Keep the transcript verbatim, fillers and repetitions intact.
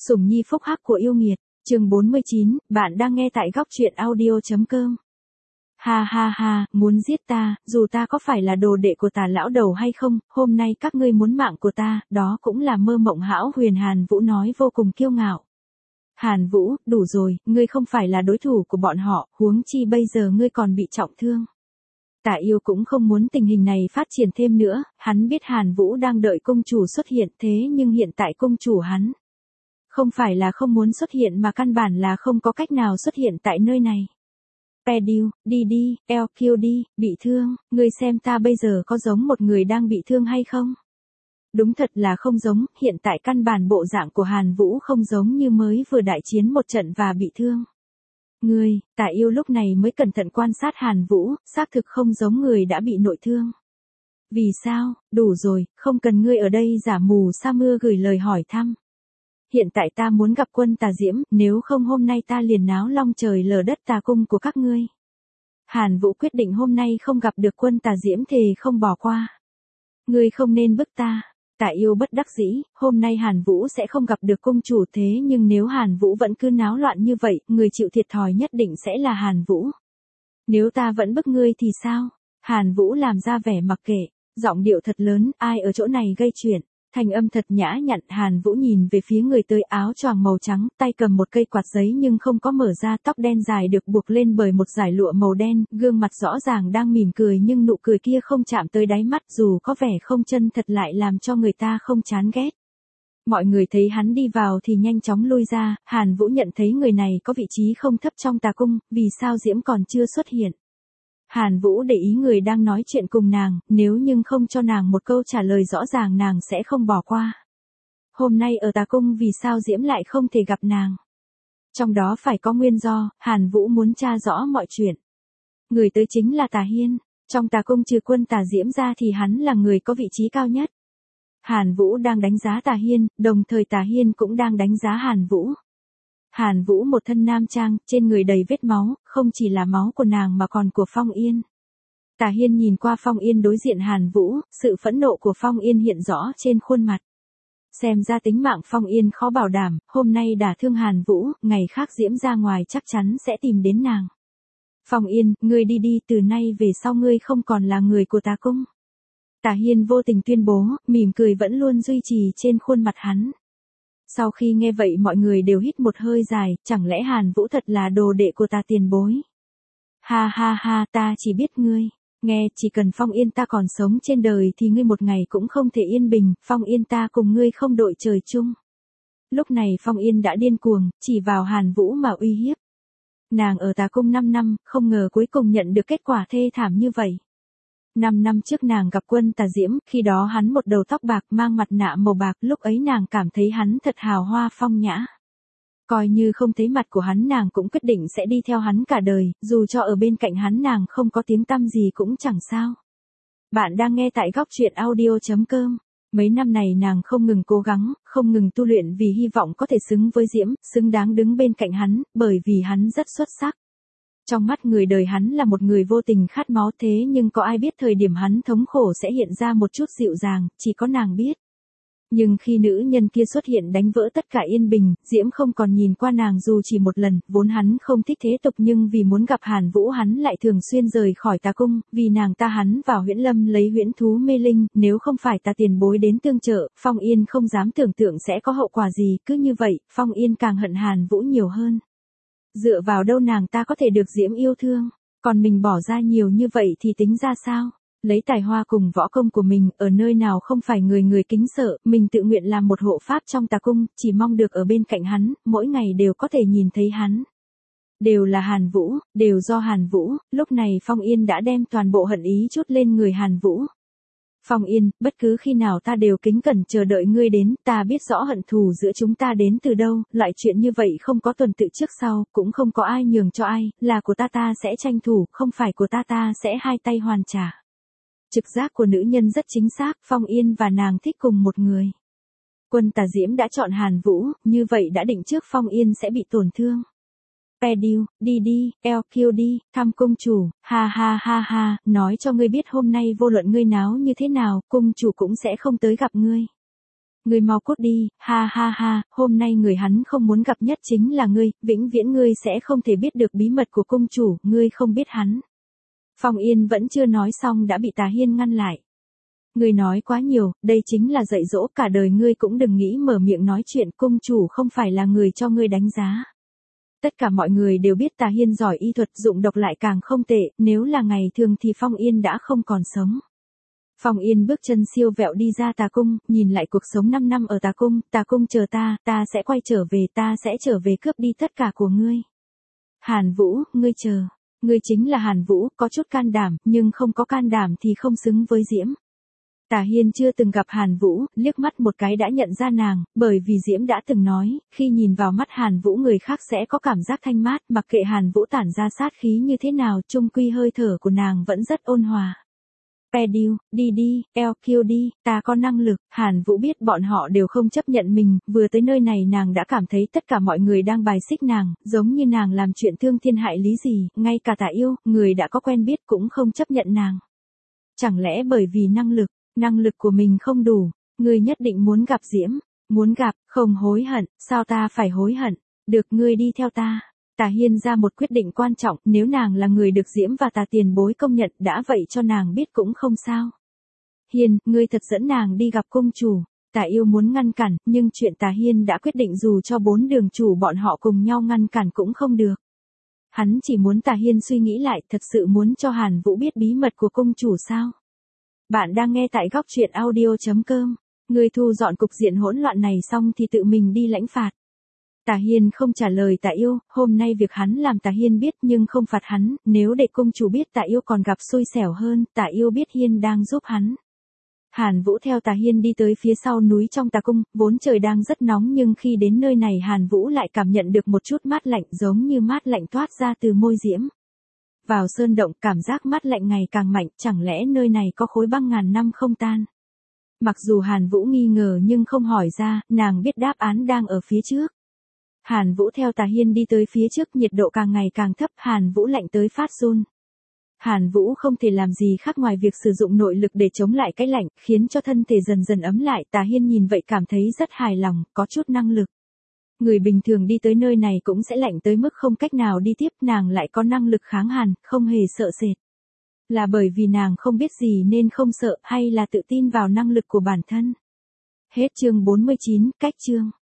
Sủng nhi phúc hắc của yêu nghiệt, chương bốn mươi chín, bạn đang nghe tại góc truyện audio.com. Ha ha ha, muốn giết ta, dù ta có phải là đồ đệ của Tà lão đầu hay không, hôm nay các ngươi muốn mạng của ta, đó cũng là mơ mộng hão huyền. Hàn Vũ nói vô cùng kiêu ngạo. Hàn Vũ, đủ rồi, ngươi không phải là đối thủ của bọn họ, huống chi bây giờ ngươi còn bị trọng thương. Tả Yêu cũng không muốn tình hình này phát triển thêm nữa, hắn biết Hàn Vũ đang đợi cung chủ xuất hiện, thế nhưng hiện tại cung chủ hắn không phải là không muốn xuất hiện mà căn bản là không có cách nào xuất hiện tại nơi này. Pediu, đi đi, eo kiêu đi, bị thương, ngươi xem ta bây giờ có giống một người đang bị thương hay không? Đúng thật là không giống, hiện tại căn bản bộ dạng của Hàn Vũ không giống như mới vừa đại chiến một trận và bị thương. Ngươi, Tả Yêu lúc này mới cẩn thận quan sát Hàn Vũ, xác thực không giống người đã bị nội thương. Vì sao, đủ rồi, không cần ngươi ở đây giả mù sa mưa gửi lời hỏi thăm. Hiện tại ta muốn gặp quân Tà Diễm, nếu không hôm nay ta liền náo long trời lở đất tà cung của các ngươi. Hàn Vũ quyết định hôm nay không gặp được quân Tà Diễm thì không bỏ qua. Ngươi không nên bức ta. Tả Yêu bất đắc dĩ, hôm nay Hàn Vũ sẽ không gặp được cung chủ, thế nhưng nếu Hàn Vũ vẫn cứ náo loạn như vậy, người chịu thiệt thòi nhất định sẽ là Hàn Vũ. Nếu ta vẫn bức ngươi thì sao? Hàn Vũ làm ra vẻ mặc kệ, giọng điệu thật lớn, ai ở chỗ này gây chuyện. Thanh âm thật nhã nhặn. Hàn Vũ nhìn về phía người tới, áo choàng màu trắng, tay cầm một cây quạt giấy nhưng không có mở ra, tóc đen dài được buộc lên bởi một dải lụa màu đen, gương mặt rõ ràng đang mỉm cười nhưng nụ cười kia không chạm tới đáy mắt, dù có vẻ không chân thật lại làm cho người ta không chán ghét. Mọi người thấy hắn đi vào thì nhanh chóng lui ra. Hàn Vũ nhận thấy người này có vị trí không thấp trong tà cung, vì sao Diễm còn chưa xuất hiện. Hàn Vũ để ý người đang nói chuyện cùng nàng, nếu nhưng không cho nàng một câu trả lời rõ ràng nàng sẽ không bỏ qua. Hôm nay ở tà cung vì sao Diễm lại không thể gặp nàng? Trong đó phải có nguyên do, Hàn Vũ muốn tra rõ mọi chuyện. Người tới chính là Tà Hiên, trong tà cung trừ quân Tà Diễm ra thì hắn là người có vị trí cao nhất. Hàn Vũ đang đánh giá Tà Hiên, đồng thời Tà Hiên cũng đang đánh giá Hàn Vũ. Hàn Vũ một thân nam trang, trên người đầy vết máu, không chỉ là máu của nàng mà còn của Phong Yên. Tà Hiên nhìn qua Phong Yên đối diện Hàn Vũ, sự phẫn nộ của Phong Yên hiện rõ trên khuôn mặt. Xem ra tính mạng Phong Yên khó bảo đảm, hôm nay đả thương Hàn Vũ, ngày khác Diễm ra ngoài chắc chắn sẽ tìm đến nàng. Phong Yên, ngươi đi đi, từ nay về sau ngươi không còn là người của tà cung. Tà Hiên vô tình tuyên bố, mỉm cười vẫn luôn duy trì trên khuôn mặt hắn. Sau khi nghe vậy mọi người đều hít một hơi dài, chẳng lẽ Hàn Vũ thật là đồ đệ của ta tiền bối? Ha ha ha, ta chỉ biết ngươi. Nghe, chỉ cần Phong Yên ta còn sống trên đời thì ngươi một ngày cũng không thể yên bình, Phong Yên ta cùng ngươi không đội trời chung. Lúc này Phong Yên đã điên cuồng, chỉ vào Hàn Vũ mà uy hiếp. Nàng ở tà cung năm năm, không ngờ cuối cùng nhận được kết quả thê thảm như vậy. Năm năm trước nàng gặp quân Tà Diễm, khi đó hắn một đầu tóc bạc mang mặt nạ màu bạc, lúc ấy nàng cảm thấy hắn thật hào hoa phong nhã. Coi như không thấy mặt của hắn nàng cũng quyết định sẽ đi theo hắn cả đời, dù cho ở bên cạnh hắn nàng không có tiếng tăm gì cũng chẳng sao. Bạn đang nghe tại góc truyện audio.com. Mấy năm này nàng không ngừng cố gắng, không ngừng tu luyện vì hy vọng có thể xứng với Diễm, xứng đáng đứng bên cạnh hắn, bởi vì hắn rất xuất sắc. Trong mắt người đời hắn là một người vô tình khát máu, thế nhưng có ai biết thời điểm hắn thống khổ sẽ hiện ra một chút dịu dàng, chỉ có nàng biết. Nhưng khi nữ nhân kia xuất hiện đánh vỡ tất cả yên bình, Diễm không còn nhìn qua nàng dù chỉ một lần, vốn hắn không thích thế tục nhưng vì muốn gặp Hàn Vũ hắn lại thường xuyên rời khỏi tà cung, vì nàng ta hắn vào huyễn lâm lấy huyễn thú mê linh, nếu không phải ta tiền bối đến tương trợ, Phong Yên không dám tưởng tượng sẽ có hậu quả gì, cứ như vậy, Phong Yên càng hận Hàn Vũ nhiều hơn. Dựa vào đâu nàng ta có thể được Diễm yêu thương, còn mình bỏ ra nhiều như vậy thì tính ra sao? Lấy tài hoa cùng võ công của mình, ở nơi nào không phải người người kính sợ, mình tự nguyện làm một hộ pháp trong tà cung, chỉ mong được ở bên cạnh hắn, mỗi ngày đều có thể nhìn thấy hắn. Đều là Hàn Vũ, đều do Hàn Vũ, lúc này Phong Yên đã đem toàn bộ hận ý chút lên người Hàn Vũ. Phong Yên, bất cứ khi nào ta đều kính cẩn chờ đợi ngươi đến, ta biết rõ hận thù giữa chúng ta đến từ đâu, loại chuyện như vậy không có tuần tự trước sau, cũng không có ai nhường cho ai, là của ta ta sẽ tranh thủ, không phải của ta ta sẽ hai tay hoàn trả. Trực giác của nữ nhân rất chính xác, Phong Yên và nàng thích cùng một người. Quân Tà Diễm đã chọn Hàn Vũ, như vậy đã định trước Phong Yên sẽ bị tổn thương. Pediu, đi đi, eo kiêu đi, thăm cung chủ, ha ha ha ha, nói cho ngươi biết hôm nay vô luận ngươi náo như thế nào, cung chủ cũng sẽ không tới gặp ngươi. Ngươi mau cút đi, ha ha ha, hôm nay người hắn không muốn gặp nhất chính là ngươi, vĩnh viễn ngươi sẽ không thể biết được bí mật của cung chủ, ngươi không biết hắn. Phong Yên vẫn chưa nói xong đã bị Tà Hiên ngăn lại. Ngươi nói quá nhiều, đây chính là dạy dỗ, cả đời ngươi cũng đừng nghĩ mở miệng nói chuyện, cung chủ không phải là người cho ngươi đánh giá. Tất cả mọi người đều biết Tà Hiên giỏi y thuật, dụng độc lại càng không tệ, nếu là ngày thường thì Phong Yên đã không còn sống. Phong Yên bước chân siêu vẹo đi ra Tà Cung, nhìn lại cuộc sống năm năm ở Tà Cung, Tà Cung chờ ta, ta sẽ quay trở về, ta sẽ trở về cướp đi tất cả của ngươi. Hàn Vũ, ngươi chờ, ngươi chính là Hàn Vũ, có chút can đảm, nhưng không có can đảm thì không xứng với Diễm. Tà Hiên chưa từng gặp Hàn Vũ, liếc mắt một cái đã nhận ra nàng, bởi vì Diễm đã từng nói, khi nhìn vào mắt Hàn Vũ người khác sẽ có cảm giác thanh mát, mặc kệ Hàn Vũ tản ra sát khí như thế nào, chung quy hơi thở của nàng vẫn rất ôn hòa. Pediu, đi đi, eo kiêu đi, ta có năng lực. Hàn Vũ biết bọn họ đều không chấp nhận mình, vừa tới nơi này nàng đã cảm thấy tất cả mọi người đang bài xích nàng, giống như nàng làm chuyện thương thiên hại lý gì, ngay cả Tả Yêu, người đã có quen biết cũng không chấp nhận nàng. Chẳng lẽ bởi vì năng lực, năng lực của mình không đủ, ngươi nhất định muốn gặp Diễm, muốn gặp, không hối hận, sao ta phải hối hận, được ngươi đi theo ta. Tà Hiên ra một quyết định quan trọng, nếu nàng là người được Diễm và Tà tiền bối công nhận đã vậy cho nàng biết cũng không sao. Hiên, ngươi thật dẫn nàng đi gặp cung chủ. Tà Yêu muốn ngăn cản, nhưng chuyện Tà Hiên đã quyết định dù cho bốn đường chủ bọn họ cùng nhau ngăn cản cũng không được. Hắn chỉ muốn Tà Hiên suy nghĩ lại, thật sự muốn cho Hàn Vũ biết bí mật của cung chủ sao. Bạn đang nghe tại góc truyện audio chấm com. Ngươi thu dọn cục diện hỗn loạn này xong thì tự mình đi lãnh phạt. Tà Hiên không trả lời Tà Yêu, hôm nay việc hắn làm Tà Hiên biết nhưng không phạt hắn, nếu để cung chủ biết Tà Yêu còn gặp xui xẻo hơn, Tà Yêu biết Hiên đang giúp hắn. Hàn Vũ theo Tà Hiên đi tới phía sau núi trong Tà Cung, vốn trời đang rất nóng nhưng khi đến nơi này Hàn Vũ lại cảm nhận được một chút mát lạnh giống như mát lạnh toát ra từ môi Diễm. Vào sơn động, cảm giác mát lạnh ngày càng mạnh, chẳng lẽ nơi này có khối băng ngàn năm không tan. Mặc dù Hàn Vũ nghi ngờ nhưng không hỏi ra, nàng biết đáp án đang ở phía trước. Hàn Vũ theo Tà Hiên đi tới phía trước, nhiệt độ càng ngày càng thấp, Hàn Vũ lạnh tới phát run. Hàn Vũ không thể làm gì khác ngoài việc sử dụng nội lực để chống lại cái lạnh, khiến cho thân thể dần dần ấm lại. Tà Hiên nhìn vậy cảm thấy rất hài lòng, có chút năng lực. Người bình thường đi tới nơi này cũng sẽ lạnh tới mức không cách nào đi tiếp, nàng lại có năng lực kháng hàn, không hề sợ sệt. Là bởi vì nàng không biết gì nên không sợ, hay là tự tin vào năng lực của bản thân? Hết chương bốn mươi chín, cách chương.